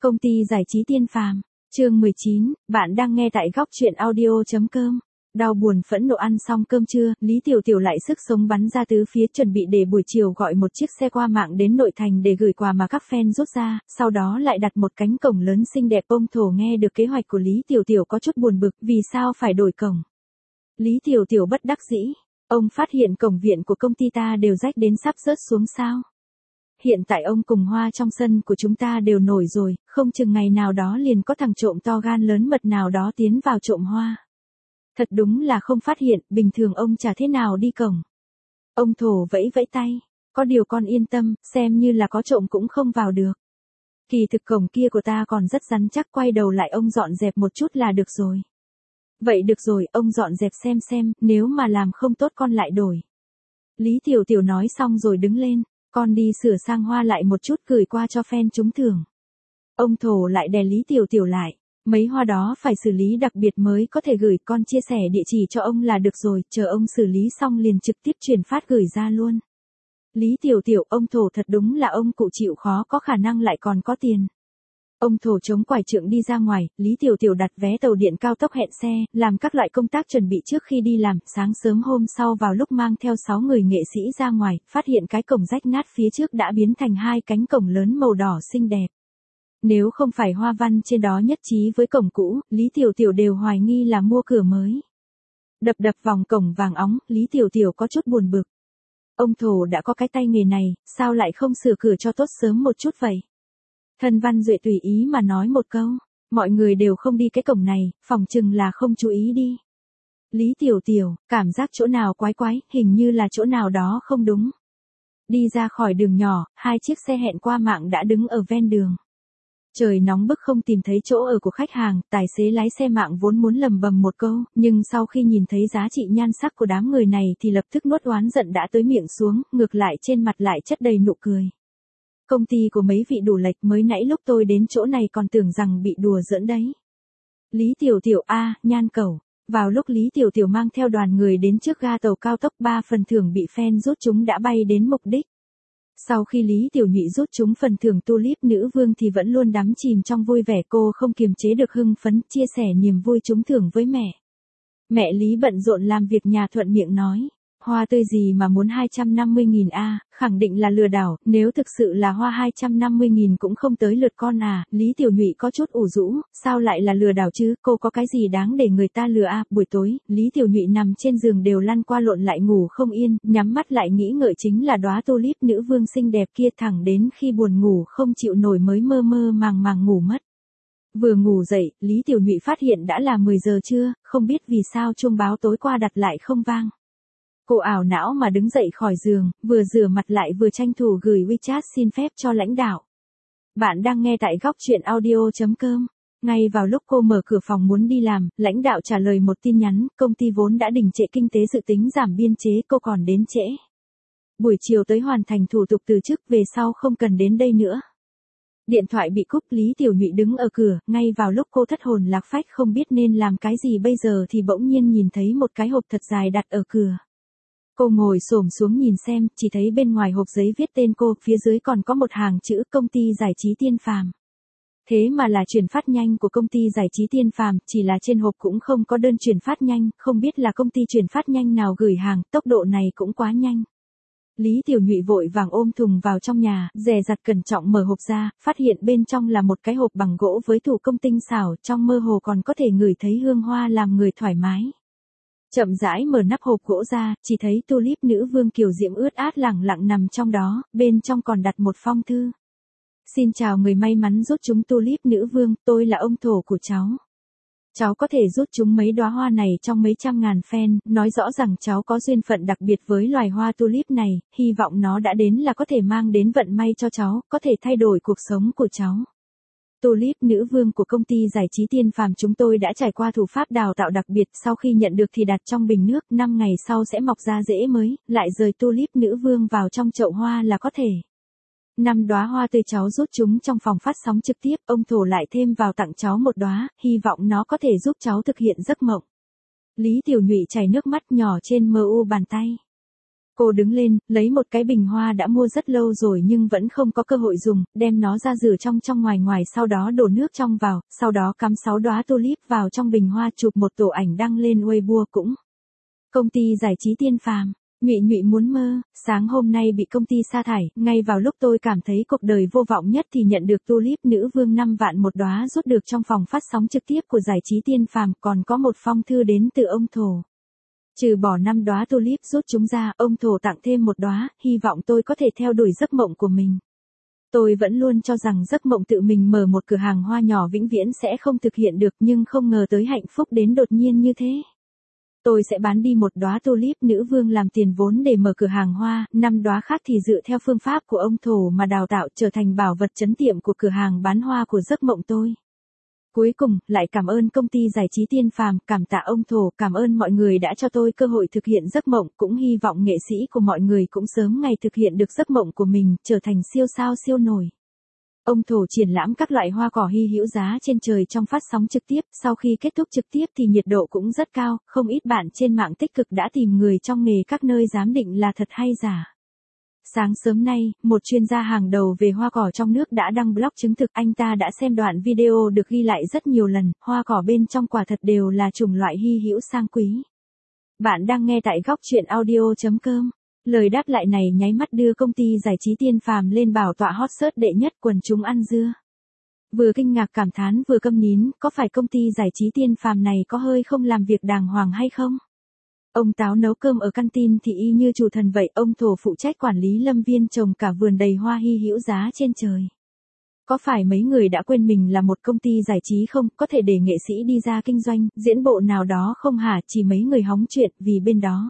Công ty giải trí Tiên Phàm, chương 19, bạn đang nghe tại góc truyện audio.com. Đau buồn phẫn nộ ăn xong cơm trưa, Lý Tiểu Tiểu lại sức sống bắn ra tứ phía chuẩn bị để buổi chiều gọi một chiếc xe qua mạng đến nội thành để gửi quà mà các fan rút ra, sau đó lại đặt một cánh cổng lớn xinh đẹp. Ông Thổ nghe được kế hoạch của Lý Tiểu Tiểu có chút buồn bực, vì sao phải đổi cổng. Lý Tiểu Tiểu bất đắc dĩ, ông phát hiện cổng viện của công ty ta đều rách đến sắp rớt xuống sao. Hiện tại ông cùng hoa trong sân của chúng ta đều nổi rồi, không chừng ngày nào đó liền có thằng trộm to gan lớn mật nào đó tiến vào trộm hoa. Thật đúng là không phát hiện, bình thường ông chả thế nào đi cổng. Ông Thổ vẫy vẫy tay, có điều con yên tâm, xem như là có trộm cũng không vào được. Kỳ thực cổng kia của ta còn rất rắn chắc, quay đầu lại ông dọn dẹp một chút là được rồi. Vậy được rồi, ông dọn dẹp xem, nếu mà làm không tốt con lại đổi. Lý Tiểu Tiểu nói xong rồi đứng lên. Con đi sửa sang hoa lại một chút gửi qua cho fan trúng thưởng. Ông Thổ lại đè Lý Tiểu Tiểu lại. Mấy hoa đó phải xử lý đặc biệt mới có thể gửi, con chia sẻ địa chỉ cho ông là được rồi, chờ ông xử lý xong liền trực tiếp chuyển phát gửi ra luôn. Lý Tiểu Tiểu, ông Thổ thật đúng là ông cụ chịu khó, có khả năng lại còn có tiền. Ông Thổ chống quải trượng đi ra ngoài, Lý Tiểu Tiểu đặt vé tàu điện cao tốc hẹn xe, làm các loại công tác chuẩn bị trước khi đi làm. Sáng sớm hôm sau vào lúc mang theo 6 người nghệ sĩ ra ngoài, phát hiện cái cổng rách nát phía trước đã biến thành hai cánh cổng lớn màu đỏ xinh đẹp. Nếu không phải hoa văn trên đó nhất trí với cổng cũ, Lý Tiểu Tiểu đều hoài nghi là mua cửa mới. Đập vòng cổng vàng óng, Lý Tiểu Tiểu có chút buồn bực. Ông Thổ đã có cái tay nghề này, sao lại không sửa cửa cho tốt sớm một chút vậy? Thân Văn Duệ tùy ý mà nói một câu, mọi người đều không đi cái cổng này, phòng chừng là không chú ý đi. Lý Tiểu Tiểu, cảm giác chỗ nào quái quái, hình như là chỗ nào đó không đúng. Đi ra khỏi đường nhỏ, hai chiếc xe hẹn qua mạng đã đứng ở ven đường. Trời nóng bức không tìm thấy chỗ ở của khách hàng, tài xế lái xe mạng vốn muốn lầm bầm một câu, nhưng sau khi nhìn thấy giá trị nhan sắc của đám người này thì lập tức nuốt oán giận đã tới miệng xuống, ngược lại trên mặt lại chất đầy nụ cười. Công ty của mấy vị đủ lệch, mới nãy lúc tôi đến chỗ này còn tưởng rằng bị đùa giỡn đấy. Lý Tiểu Tiểu nhan cẩu. Vào lúc Lý Tiểu Tiểu mang theo đoàn người đến trước ga tàu cao tốc, 3 phần thưởng bị fan rút chúng đã bay đến mục đích. Sau khi Lý Tiểu Nhụy rút chúng phần thưởng Tulip nữ vương thì vẫn luôn đắm chìm trong vui vẻ, cô không kiềm chế được hưng phấn, chia sẻ niềm vui trúng thưởng với mẹ. Mẹ Lý bận rộn làm việc nhà thuận miệng nói. Hoa tươi gì mà muốn 250.000 khẳng định là lừa đảo, nếu thực sự là hoa 250.000 cũng không tới lượt con à. Lý Tiểu Nhụy có chút ủ rũ, sao lại là lừa đảo chứ, cô có cái gì đáng để người ta lừa à. Buổi tối, Lý Tiểu Nhụy nằm trên giường đều lăn qua lộn lại ngủ không yên, nhắm mắt lại nghĩ ngợi chính là đóa tulip nữ vương xinh đẹp kia, thẳng đến khi buồn ngủ không chịu nổi mới mơ mơ màng ngủ mất. Vừa ngủ dậy, Lý Tiểu Nhụy phát hiện đã là 10 giờ trưa, không biết vì sao chuông báo tối qua đặt lại không vang. Cô ảo não mà đứng dậy khỏi giường, vừa rửa mặt lại vừa tranh thủ gửi WeChat xin phép cho lãnh đạo. Bạn đang nghe tại góc truyện audio.com. Ngay vào lúc cô mở cửa phòng muốn đi làm, lãnh đạo trả lời một tin nhắn, công ty vốn đã đình trệ kinh tế dự tính giảm biên chế, cô còn đến trễ. Buổi chiều tới hoàn thành thủ tục từ chức, về sau không cần đến đây nữa. Điện thoại bị cúp, Lý Tiểu Nhụy đứng ở cửa, ngay vào lúc cô thất hồn lạc phách không biết nên làm cái gì bây giờ thì bỗng nhiên nhìn thấy một cái hộp thật dài đặt ở cửa. Cô ngồi xổm xuống nhìn xem, chỉ thấy bên ngoài hộp giấy viết tên cô, phía dưới còn có một hàng chữ Công ty Giải trí Tiên Phàm. Thế mà là chuyển phát nhanh của Công ty Giải trí Tiên Phàm, chỉ là trên hộp cũng không có đơn chuyển phát nhanh, không biết là công ty chuyển phát nhanh nào gửi hàng, tốc độ này cũng quá nhanh. Lý Tiểu Nhụy vội vàng ôm thùng vào trong nhà, dè dặt cẩn trọng mở hộp ra, phát hiện bên trong là một cái hộp bằng gỗ với thủ công tinh xảo, trong mơ hồ còn có thể ngửi thấy hương hoa làm người thoải mái. Chậm rãi mở nắp hộp gỗ ra, chỉ thấy tulip nữ vương kiều diễm ướt át lẳng lặng nằm trong đó, bên trong còn đặt một phong thư. Xin chào người may mắn rút trúng tulip nữ vương, tôi là ông Thổ của cháu. Cháu có thể rút trúng mấy đóa hoa này trong mấy trăm ngàn fan, nói rõ rằng cháu có duyên phận đặc biệt với loài hoa tulip này, hy vọng nó đã đến là có thể mang đến vận may cho cháu, có thể thay đổi cuộc sống của cháu. Tulip nữ vương của công ty Giải trí Tiên Phàm chúng tôi đã trải qua thủ pháp đào tạo đặc biệt, sau khi nhận được thì đặt trong bình nước, 5 ngày sau sẽ mọc ra rễ mới, lại rời tulip nữ vương vào trong chậu hoa là có thể. 5 đóa hoa tươi cháu rút chúng trong phòng phát sóng trực tiếp, ông Thổ lại thêm vào tặng cháu một đóa, hy vọng nó có thể giúp cháu thực hiện giấc mộng. Lý Tiểu Nhụy chảy nước mắt nhỏ trên mu bàn tay. Cô đứng lên, lấy một cái bình hoa đã mua rất lâu rồi nhưng vẫn không có cơ hội dùng, đem nó ra rửa trong ngoài ngoài, sau đó đổ nước trong vào, sau đó cắm 6 đóa tulip vào trong bình hoa, chụp một tổ ảnh đăng lên Weibo cũng. Công ty giải trí Tiên Phàm, Nhụy Nhụy muốn mơ, sáng hôm nay bị công ty sa thải, ngay vào lúc tôi cảm thấy cuộc đời vô vọng nhất thì nhận được tulip nữ vương 5 vạn một đóa rút được trong phòng phát sóng trực tiếp của giải trí Tiên Phàm, còn có một phong thư đến từ ông Thổ. Trừ bỏ 5 đóa tulip rút chúng ra, ông Thổ tặng thêm một đóa, hy vọng tôi có thể theo đuổi giấc mộng của mình. Tôi vẫn luôn cho rằng giấc mộng tự mình mở một cửa hàng hoa nhỏ vĩnh viễn sẽ không thực hiện được, nhưng không ngờ tới hạnh phúc đến đột nhiên như thế. Tôi sẽ bán đi một đóa tulip nữ vương làm tiền vốn để mở cửa hàng hoa, 5 đóa khác thì dựa theo phương pháp của ông Thổ mà đào tạo trở thành bảo vật trấn tiệm của cửa hàng bán hoa của giấc mộng tôi. Cuối cùng, lại cảm ơn công ty giải trí Tiên Phàm, cảm tạ ông Thổ, cảm ơn mọi người đã cho tôi cơ hội thực hiện giấc mộng, cũng hy vọng nghệ sĩ của mọi người cũng sớm ngày thực hiện được giấc mộng của mình, trở thành siêu sao siêu nổi. Ông Thổ triển lãm các loại hoa cỏ hy hữu giá trên trời trong phát sóng trực tiếp, sau khi kết thúc trực tiếp thì nhiệt độ cũng rất cao, không ít bạn trên mạng tích cực đã tìm người trong nghề các nơi giám định là thật hay giả. Sáng sớm nay, một chuyên gia hàng đầu về hoa cỏ trong nước đã đăng blog chứng thực, anh ta đã xem đoạn video được ghi lại rất nhiều lần, hoa cỏ bên trong quả thật đều là chủng loại hy hữu sang quý. Bạn đang nghe tại góc truyện audio.com. Lời đáp lại này nháy mắt đưa công ty giải trí Tiên Phàm lên bảo tọa hot search đệ nhất, quần chúng ăn dưa. Vừa kinh ngạc cảm thán vừa câm nín, có phải công ty giải trí Tiên Phàm này có hơi không làm việc đàng hoàng hay không? Ông Táo nấu cơm ở căn tin thì y như chủ thần vậy, ông Thổ phụ trách quản lý lâm viên trồng cả vườn đầy hoa hy hữu giá trên trời. Có phải mấy người đã quên mình là một công ty giải trí không, có thể để nghệ sĩ đi ra kinh doanh, diễn bộ nào đó không hả, chỉ mấy người hóng chuyện, vì bên đó.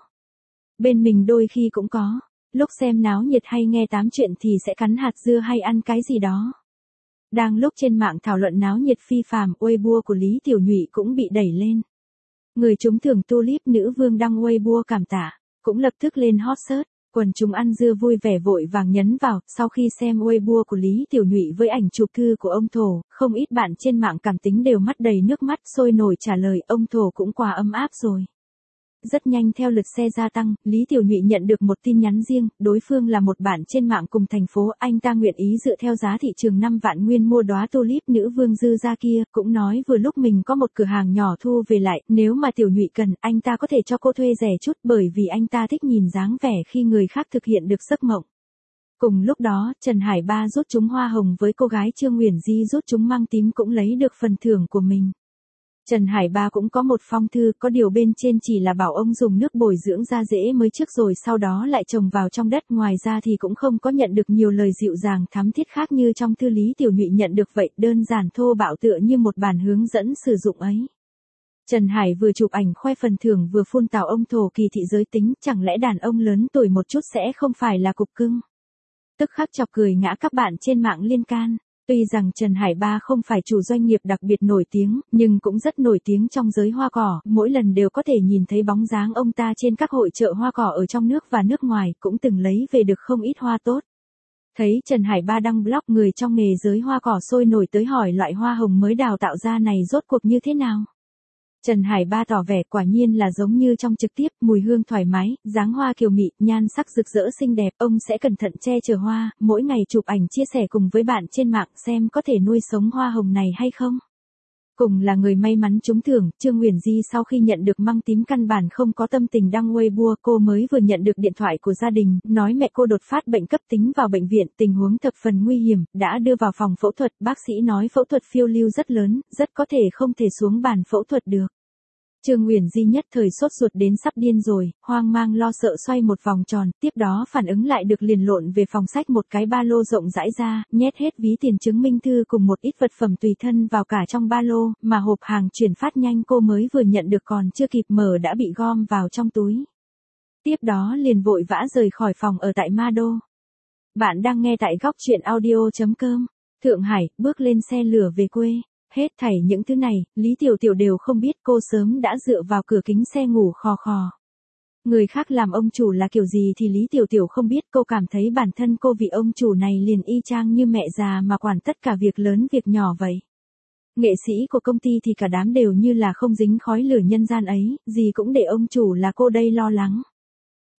Bên mình đôi khi cũng có, lúc xem náo nhiệt hay nghe tám chuyện thì sẽ cắn hạt dưa hay ăn cái gì đó. Đang lúc trên mạng thảo luận náo nhiệt phi phàm, Weibo của Lý Tiểu Nhụy cũng bị đẩy lên. Người trúng thưởng tulip nữ vương đăng Weibo cảm tạ, cũng lập tức lên hot search. Quần chúng ăn dưa vui vẻ vội vàng nhấn vào, sau khi xem Weibo của Lý Tiểu Nhụy với ảnh chụp thư của ông Thổ, không ít bạn trên mạng cảm tính đều mắt đầy nước mắt sôi nổi trả lời, ông Thổ cũng quá ấm áp rồi. Rất nhanh theo lượt xe gia tăng, Lý Tiểu Nhụy nhận được một tin nhắn riêng, đối phương là một bạn trên mạng cùng thành phố, anh ta nguyện ý dựa theo giá thị trường 5 vạn nguyên mua đóa tulip nữ vương dư ra kia, cũng nói vừa lúc mình có một cửa hàng nhỏ thu về lại, nếu mà Tiểu Nhụy cần, anh ta có thể cho cô thuê rẻ chút, bởi vì anh ta thích nhìn dáng vẻ khi người khác thực hiện được giấc mộng. Cùng lúc đó, Trần Hải Ba rút trúng hoa hồng với cô gái Trương Uyển Di rút trúng măng tím cũng lấy được phần thưởng của mình. Trần Hải Ba cũng có một phong thư, có điều bên trên chỉ là bảo ông dùng nước bồi dưỡng da dễ mới trước rồi sau đó lại trồng vào trong đất, ngoài ra thì cũng không có nhận được nhiều lời dịu dàng thắm thiết khác như trong thư Lý Tiểu Nhụy nhận được vậy, đơn giản thô bạo tựa như một bản hướng dẫn sử dụng ấy. Trần Hải vừa chụp ảnh khoe phần thưởng vừa phun tào ông Thổ kỳ thị giới tính, chẳng lẽ đàn ông lớn tuổi một chút sẽ không phải là cục cưng. Tức khắc chọc cười ngã các bạn trên mạng liên can. Tuy rằng Trần Hải Ba không phải chủ doanh nghiệp đặc biệt nổi tiếng, nhưng cũng rất nổi tiếng trong giới hoa cỏ, mỗi lần đều có thể nhìn thấy bóng dáng ông ta trên các hội chợ hoa cỏ ở trong nước và nước ngoài, cũng từng lấy về được không ít hoa tốt. Thấy Trần Hải Ba đăng blog, người trong nghề giới hoa cỏ sôi nổi tới hỏi loại hoa hồng mới đào tạo ra này rốt cuộc như thế nào. Trần Hải Ba tỏ vẻ quả nhiên là giống như trong trực tiếp, mùi hương thoải mái, dáng hoa kiều mị, nhan sắc rực rỡ xinh đẹp, ông sẽ cẩn thận che chở hoa, mỗi ngày chụp ảnh chia sẻ cùng với bạn trên mạng xem có thể nuôi sống hoa hồng này hay không. Cùng là người may mắn trúng thưởng, Trương Uyển Di sau khi nhận được măng tím căn bản không có tâm tình đăng Weibo, cô mới vừa nhận được điện thoại của gia đình, nói mẹ cô đột phát bệnh cấp tính vào bệnh viện, tình huống thập phần nguy hiểm, đã đưa vào phòng phẫu thuật, bác sĩ nói phẫu thuật phiêu lưu rất lớn, rất có thể không thể xuống bàn phẫu thuật được. Trương Uyển Di nhất thời sốt ruột đến sắp điên rồi, hoang mang lo sợ xoay một vòng tròn, tiếp đó phản ứng lại được liền lộn về phòng xách một cái ba lô rộng rãi ra, nhét hết ví tiền chứng minh thư cùng một ít vật phẩm tùy thân vào cả trong ba lô, mà hộp hàng chuyển phát nhanh cô mới vừa nhận được còn chưa kịp mở đã bị gom vào trong túi. Tiếp đó liền vội vã rời khỏi phòng ở tại Ma Đô. Bạn đang nghe tại góc truyện audio.com. Thượng Hải, bước lên xe lửa về quê. Hết thảy những thứ này, Lý Tiểu Tiểu đều không biết, cô sớm đã dựa vào cửa kính xe ngủ khò khò. Người khác làm ông chủ là kiểu gì thì Lý Tiểu Tiểu không biết, cô cảm thấy bản thân cô vị ông chủ này liền y chang như mẹ già mà quản tất cả việc lớn việc nhỏ vậy. Nghệ sĩ của công ty thì cả đám đều như là không dính khói lửa nhân gian ấy, gì cũng để ông chủ là cô đây lo lắng.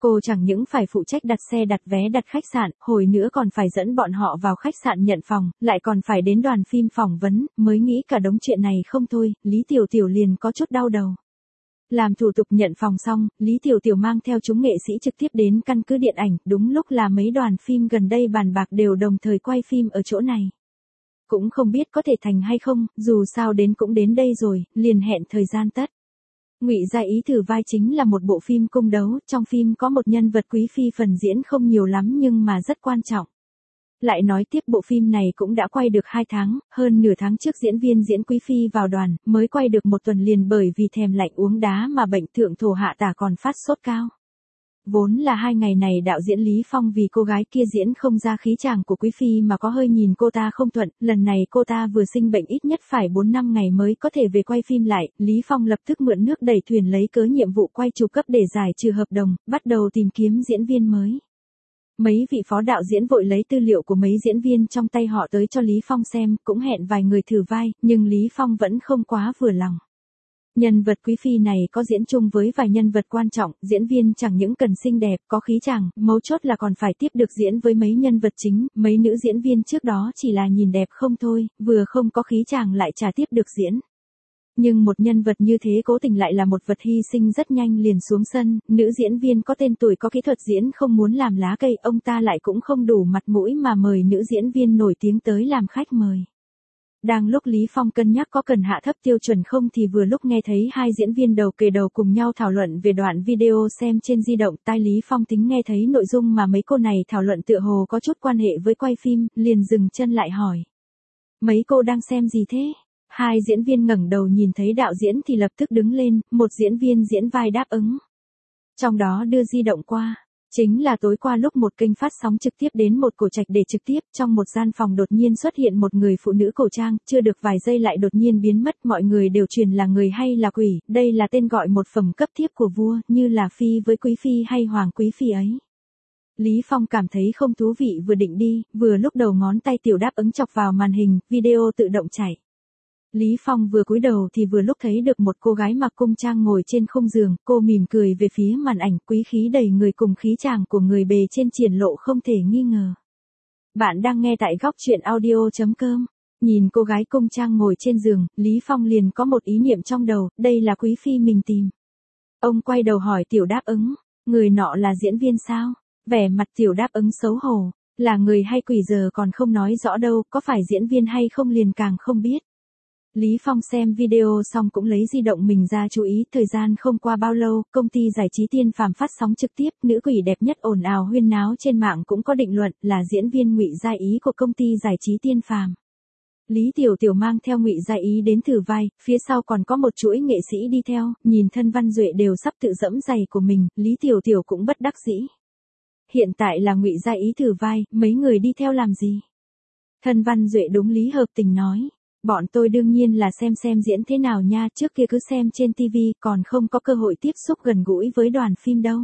Cô chẳng những phải phụ trách đặt xe đặt vé đặt khách sạn, hồi nữa còn phải dẫn bọn họ vào khách sạn nhận phòng, lại còn phải đến đoàn phim phỏng vấn, mới nghĩ cả đống chuyện này không thôi, Lý Tiểu Tiểu liền có chút đau đầu. Làm thủ tục nhận phòng xong, Lý Tiểu Tiểu mang theo chúng nghệ sĩ trực tiếp đến căn cứ điện ảnh, đúng lúc là mấy đoàn phim gần đây bàn bạc đều đồng thời quay phim ở chỗ này. Cũng không biết có thể thành hay không, dù sao đến cũng đến đây rồi, liền hẹn thời gian tất. Ngụy Gia Ý thử vai chính là một bộ phim cung đấu, trong phim có một nhân vật quý phi phần diễn không nhiều lắm nhưng mà rất quan trọng. Lại nói tiếp bộ phim này cũng đã quay được 2 tháng, hơn nửa tháng trước diễn viên diễn quý phi vào đoàn, mới quay được 1 tuần liền bởi vì thèm lạnh uống đá mà bệnh thượng thổ hạ tả còn phát sốt cao. Vốn là 2 ngày này đạo diễn Lý Phong vì cô gái kia diễn không ra khí chàng của quý phi mà có hơi nhìn cô ta không thuận, lần này cô ta vừa sinh bệnh ít nhất phải 4-5 ngày mới có thể về quay phim lại, Lý Phong lập tức mượn nước đẩy thuyền lấy cớ nhiệm vụ quay chụp cấp để giải trừ hợp đồng, bắt đầu tìm kiếm diễn viên mới. Mấy vị phó đạo diễn vội lấy tư liệu của mấy diễn viên trong tay họ tới cho Lý Phong xem, cũng hẹn vài người thử vai, nhưng Lý Phong vẫn không quá vừa lòng. Nhân vật quý phi này có diễn chung với vài nhân vật quan trọng, diễn viên chẳng những cần xinh đẹp, có khí chàng, mấu chốt là còn phải tiếp được diễn với mấy nhân vật chính, mấy nữ diễn viên trước đó chỉ là nhìn đẹp không thôi, vừa không có khí chàng lại chả tiếp được diễn. Nhưng một nhân vật như thế cố tình lại là một vật hy sinh rất nhanh liền xuống sân, nữ diễn viên có tên tuổi có kỹ thuật diễn không muốn làm lá cây, ông ta lại cũng không đủ mặt mũi mà mời nữ diễn viên nổi tiếng tới làm khách mời. Đang lúc Lý Phong cân nhắc có cần hạ thấp tiêu chuẩn không thì vừa lúc nghe thấy 2 diễn viên đầu kề đầu cùng nhau thảo luận về đoạn video xem trên di động, tai Lý Phong tính nghe thấy nội dung mà mấy cô này thảo luận tựa hồ có chút quan hệ với quay phim, liền dừng chân lại hỏi. Mấy cô đang xem gì thế? 2 diễn viên ngẩng đầu nhìn thấy đạo diễn thì lập tức đứng lên, một diễn viên diễn vai đáp ứng. Trong đó đưa di động qua. Chính là tối qua lúc một kênh phát sóng trực tiếp đến một cổ trạch để trực tiếp, trong một gian phòng đột nhiên xuất hiện một người phụ nữ cổ trang, chưa được vài giây lại đột nhiên biến mất, mọi người đều truyền là người hay là quỷ, đây là tên gọi một phẩm cấp thiếp của vua, như là phi với quý phi hay hoàng quý phi ấy. Lý Phong cảm thấy không thú vị vừa định đi, vừa lúc đầu ngón tay tiểu đáp ứng chọc vào màn hình, video tự động chạy. Lý Phong vừa cúi đầu thì vừa lúc thấy được một cô gái mặc cung trang ngồi trên khung giường, cô mỉm cười về phía màn ảnh, quý khí đầy người cùng khí chàng của người bề trên triển lộ không thể nghi ngờ. Bạn đang nghe tại góc truyện audio.com. Nhìn cô gái cung trang ngồi trên giường, Lý Phong liền có một ý niệm trong đầu, đây là quý phi mình tìm. Ông quay đầu hỏi tiểu đáp ứng, người nọ là diễn viên sao? Vẻ mặt tiểu đáp ứng xấu hổ, là người hay quỷ giờ còn không nói rõ đâu, có phải diễn viên hay không liền càng không biết. Lý Phong xem video xong cũng lấy di động mình ra chú ý, thời gian không qua bao lâu, công ty giải trí Tiên Phàm phát sóng trực tiếp, nữ quỷ đẹp nhất ồn ào huyên náo trên mạng cũng có định luận là diễn viên Ngụy Gia Ý của công ty giải trí Tiên Phàm. Lý Tiểu Tiểu mang theo Ngụy Gia Ý đến thử vai, phía sau còn có một chuỗi nghệ sĩ đi theo, nhìn Thân Văn Duệ đều sắp tự dẫm giày của mình, Lý Tiểu Tiểu cũng bất đắc dĩ. Hiện tại là Ngụy Gia Ý thử vai, mấy người đi theo làm gì? Thân Văn Duệ đúng lý hợp tình nói. Bọn tôi đương nhiên là xem diễn thế nào nha, trước kia cứ xem trên TV, còn không có cơ hội tiếp xúc gần gũi với đoàn phim đâu.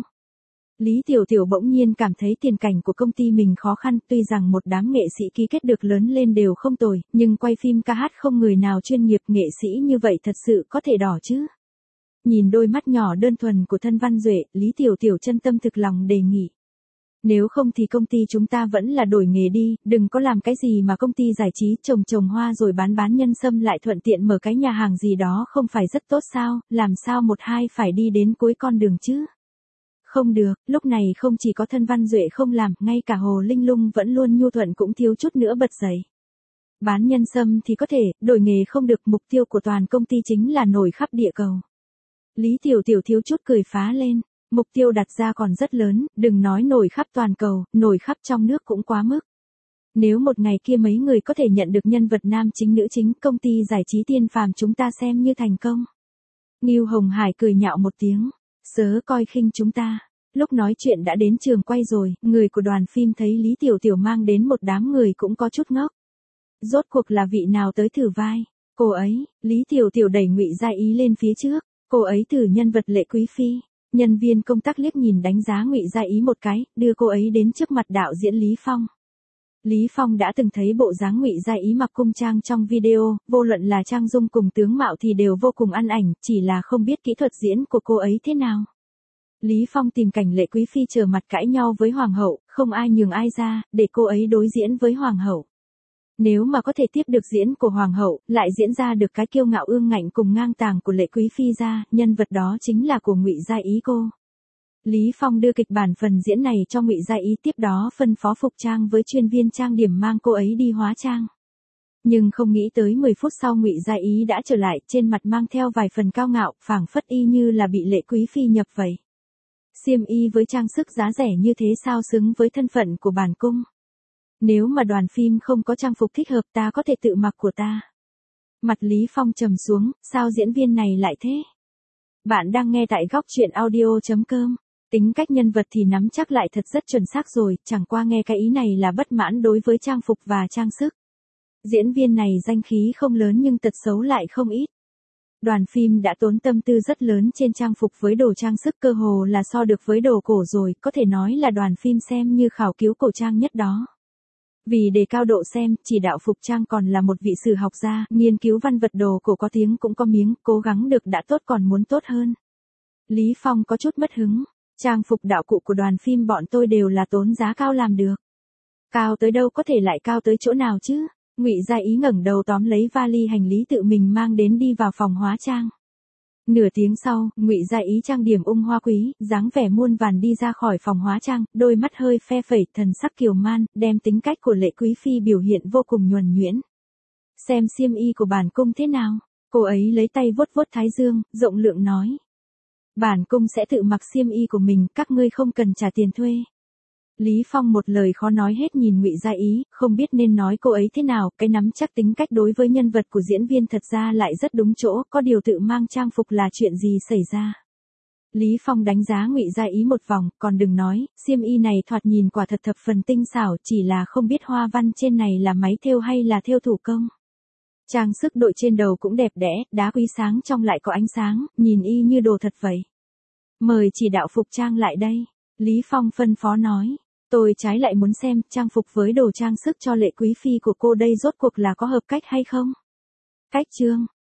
Lý Tiểu Tiểu bỗng nhiên cảm thấy tiền cảnh của công ty mình khó khăn, tuy rằng một đám nghệ sĩ ký kết được lớn lên đều không tồi, nhưng quay phim ca hát không người nào chuyên nghiệp, nghệ sĩ như vậy thật sự có thể đỏ chứ. Nhìn đôi mắt nhỏ đơn thuần của Thân Văn Duệ, Lý Tiểu Tiểu chân tâm thực lòng đề nghị. Nếu không thì công ty chúng ta vẫn là đổi nghề đi, đừng có làm cái gì mà công ty giải trí trồng hoa rồi bán nhân sâm lại thuận tiện mở cái nhà hàng gì đó không phải rất tốt sao, làm sao một hai phải đi đến cuối con đường chứ. Không được, lúc này không chỉ có Thân Văn Duệ không làm, ngay cả Hồ Linh Lung vẫn luôn nhu thuận cũng thiếu chút nữa bật dậy. Bán nhân sâm thì có thể, đổi nghề không được, mục tiêu của toàn công ty chính là nổi khắp địa cầu. Lý Tiểu Tiểu thiếu chút cười phá lên. Mục tiêu đặt ra còn rất lớn, đừng nói nổi khắp toàn cầu, nổi khắp trong nước cũng quá mức. Nếu một ngày kia mấy người có thể nhận được nhân vật nam chính nữ chính, công ty giải trí Tiên Phàm chúng ta xem như thành công. Ngưu Hồng Hải cười nhạo một tiếng, sớ coi khinh chúng ta. Lúc nói chuyện đã đến trường quay rồi, người của đoàn phim thấy Lý Tiểu Tiểu mang đến một đám người cũng có chút ngốc. Rốt cuộc là vị nào tới thử vai? Cô ấy, Lý Tiểu Tiểu đẩy Ngụy Gia Ý lên phía trước, cô ấy thử nhân vật Lệ Quý Phi. Nhân viên công tác liếc nhìn đánh giá Ngụy Gia Ý một cái, đưa cô ấy đến trước mặt đạo diễn Lý Phong. Lý Phong đã từng thấy bộ dáng Ngụy Gia Ý mặc cung trang trong video, vô luận là trang dung cùng tướng mạo thì đều vô cùng ăn ảnh, chỉ là không biết kỹ thuật diễn của cô ấy thế nào. Lý Phong tìm cảnh Lệ Quý Phi trở mặt cãi nhau với Hoàng hậu, không ai nhường ai ra, để cô ấy đối diễn với Hoàng hậu. Nếu mà có thể tiếp được diễn của Hoàng hậu, lại diễn ra được cái kiêu ngạo ương ngạnh cùng ngang tàng của Lệ Quý Phi ra, nhân vật đó chính là của Ngụy Gia Ý cô. Lý Phong đưa kịch bản phần diễn này cho Ngụy Gia Ý, tiếp đó phân phó phục trang với chuyên viên trang điểm mang cô ấy đi hóa trang. Nhưng không nghĩ tới 10 phút sau Ngụy Gia Ý đã trở lại, trên mặt mang theo vài phần cao ngạo, phảng phất y như là bị Lệ Quý Phi nhập vậy. Xiêm y với trang sức giá rẻ như thế sao xứng với thân phận của bản cung. Nếu mà đoàn phim không có trang phục thích hợp ta có thể tự mặc của ta. Mặt Lý Phong trầm xuống, sao diễn viên này lại thế? Bạn đang nghe tại góc truyện audio.com. Tính cách nhân vật thì nắm chắc lại thật rất chuẩn xác rồi, chẳng qua nghe cái ý này là bất mãn đối với trang phục và trang sức. Diễn viên này danh khí không lớn nhưng tật xấu lại không ít. Đoàn phim đã tốn tâm tư rất lớn trên trang phục với đồ trang sức, cơ hồ là so được với đồ cổ rồi, có thể nói là đoàn phim xem như khảo cứu cổ trang nhất đó. Vì đề cao độ xem, chỉ đạo phục trang còn là một vị sử học gia, nghiên cứu văn vật đồ cổ có tiếng cũng có miếng, cố gắng được đã tốt còn muốn tốt hơn. Lý Phong có chút mất hứng, trang phục đạo cụ của đoàn phim bọn tôi đều là tốn giá cao làm được. Cao tới đâu có thể lại cao tới chỗ nào chứ? Ngụy Gia Ý ngẩng đầu tóm lấy vali hành lý tự mình mang đến đi vào phòng hóa trang. Nửa tiếng sau, Ngụy Gia Ý trang điểm ung hoa quý, dáng vẻ muôn vàn đi ra khỏi phòng hóa trang, đôi mắt hơi phe phẩy, thần sắc kiều man, đem tính cách của Lệ Quý Phi biểu hiện vô cùng nhuần nhuyễn. Xem xiêm y của bản cung thế nào? Cô ấy lấy tay vuốt vuốt thái dương, rộng lượng nói. Bản cung sẽ tự mặc xiêm y của mình, các ngươi không cần trả tiền thuê. Lý Phong một lời khó nói hết nhìn Ngụy Gia Ý, không biết nên nói cô ấy thế nào, cái nắm chắc tính cách đối với nhân vật của diễn viên thật ra lại rất đúng chỗ, có điều tự mang trang phục là chuyện gì xảy ra. Lý Phong đánh giá Ngụy Gia Ý một vòng, còn đừng nói, xiêm y này thoạt nhìn quả thật thập phần tinh xảo, chỉ là không biết hoa văn trên này là máy thêu hay là thêu thủ công. Trang sức đội trên đầu cũng đẹp đẽ, đá quý sáng trong lại có ánh sáng, nhìn y như đồ thật vậy. Mời chỉ đạo phục trang lại đây, Lý Phong phân phó nói. Tôi trái lại muốn xem trang phục với đồ trang sức cho Lệ Quý Phi của cô đây rốt cuộc là có hợp cách hay không? Cách chương.